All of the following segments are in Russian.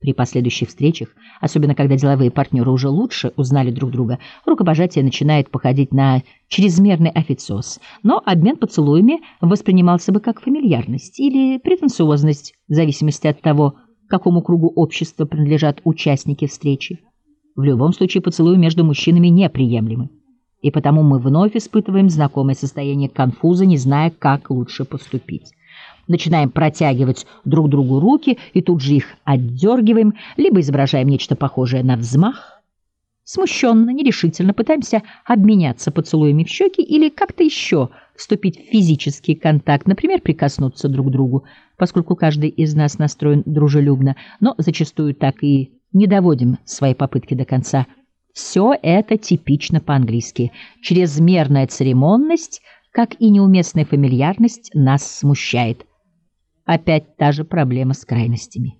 При последующих встречах, особенно когда деловые партнеры уже лучше узнали друг друга, рукопожатие начинает походить на чрезмерный официоз, но обмен поцелуями воспринимался бы как фамильярность или претенциозность, в зависимости от того, к какому кругу общества принадлежат участники встречи. В любом случае поцелуи между мужчинами неприемлемы, и потому мы вновь испытываем знакомое состояние конфуза, не зная, как лучше поступить. Начинаем протягивать друг другу руки и тут же их отдергиваем, либо изображаем нечто похожее на взмах. Смущенно, нерешительно пытаемся обменяться поцелуями в щеки или как-то еще вступить в физический контакт, например, прикоснуться друг к другу, поскольку каждый из нас настроен дружелюбно, но зачастую так и не доводим свои попытки до конца. Все это типично по-английски. Чрезмерная церемонность, как и неуместная фамильярность, нас смущает. Опять та же проблема с крайностями.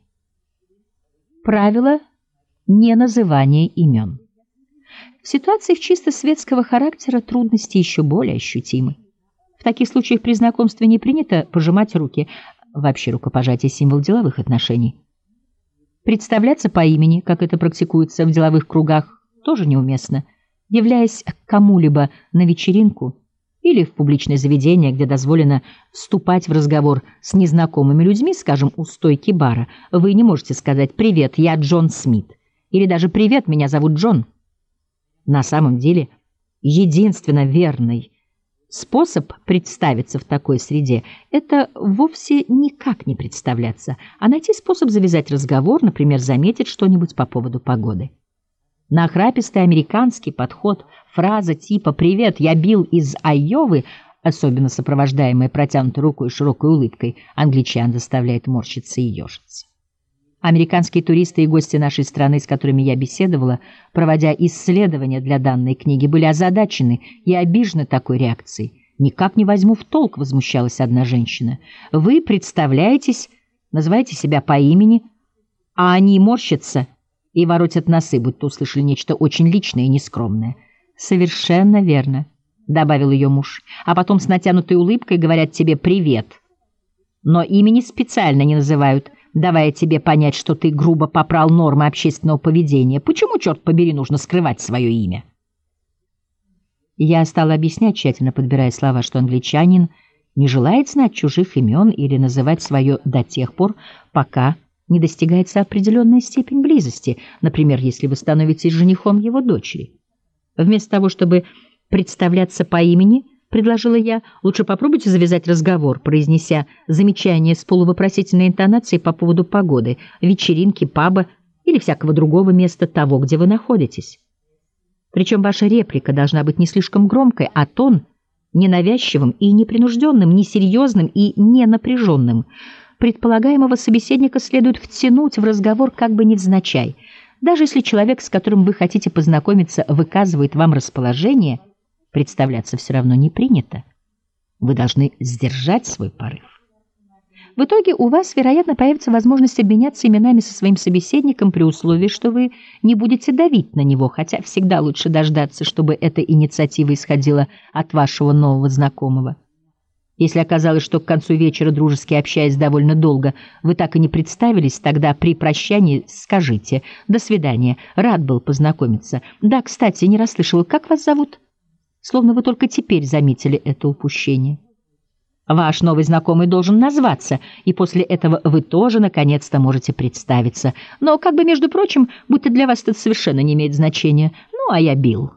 Правило неназывания имен. В ситуациях чисто светского характера трудности еще более ощутимы. В таких случаях при знакомстве не принято пожимать руки. Вообще рукопожатие — символ деловых отношений. Представляться по имени, как это практикуется в деловых кругах, тоже неуместно. Являясь к кому-либо на вечеринку или в публичное заведение, где дозволено вступать в разговор с незнакомыми людьми, скажем, у стойки бара, вы не можете сказать «Привет, я Джон Смит» или даже «Привет, меня зовут Джон». На самом деле, единственно верный способ представиться в такой среде – это вовсе никак не представляться, а найти способ завязать разговор, например, заметить что-нибудь по поводу погоды. Нахрапистый американский подход, фраза типа «Привет, я Билл из Айовы», особенно сопровождаемая протянутой рукой и широкой улыбкой, англичан заставляет морщиться и ежиться. Американские туристы и гости нашей страны, с которыми я беседовала, проводя исследования для данной книги, были озадачены и обижены такой реакцией. «Никак не возьму в толк», — возмущалась одна женщина. «Вы представляетесь, называете себя по имени, а они морщатся и воротят носы, будто услышали нечто очень личное и нескромное». «Совершенно верно», — добавил ее муж. «А потом с натянутой улыбкой говорят тебе «привет». Но имени специально не называют, давая тебе понять, что ты грубо попрал нормы общественного поведения. Почему, черт побери, нужно скрывать свое имя?» Я стала объяснять, тщательно подбирая слова, что англичанин не желает знать чужих имен или называть свое до тех пор, пока не достигается определенная степень близости, например, если вы становитесь женихом его дочери. Вместо того, чтобы представляться по имени, предложила я, лучше попробуйте завязать разговор, произнеся замечание с полувопросительной интонацией по поводу погоды, вечеринки, паба или всякого другого места того, где вы находитесь. Причем ваша реплика должна быть не слишком громкой, а тон ненавязчивым и непринужденным, несерьезным и не напряженным. Предполагаемого собеседника следует втянуть в разговор как бы невзначай. Даже если человек, с которым вы хотите познакомиться, выказывает вам расположение, представляться все равно не принято. Вы должны сдержать свой порыв. В итоге у вас, вероятно, появится возможность обменяться именами со своим собеседником при условии, что вы не будете давить на него, хотя всегда лучше дождаться, чтобы эта инициатива исходила от вашего нового знакомого. Если оказалось, что к концу вечера, дружески общаясь довольно долго, вы так и не представились, тогда при прощании скажите «До свидания, рад был познакомиться. Да, кстати, не расслышала, как вас зовут?» Словно вы только теперь заметили это упущение. Ваш новый знакомый должен назваться, и после этого вы тоже наконец-то можете представиться. Но, как бы, между прочим, будто для вас это совершенно не имеет значения. Ну, а я Билл.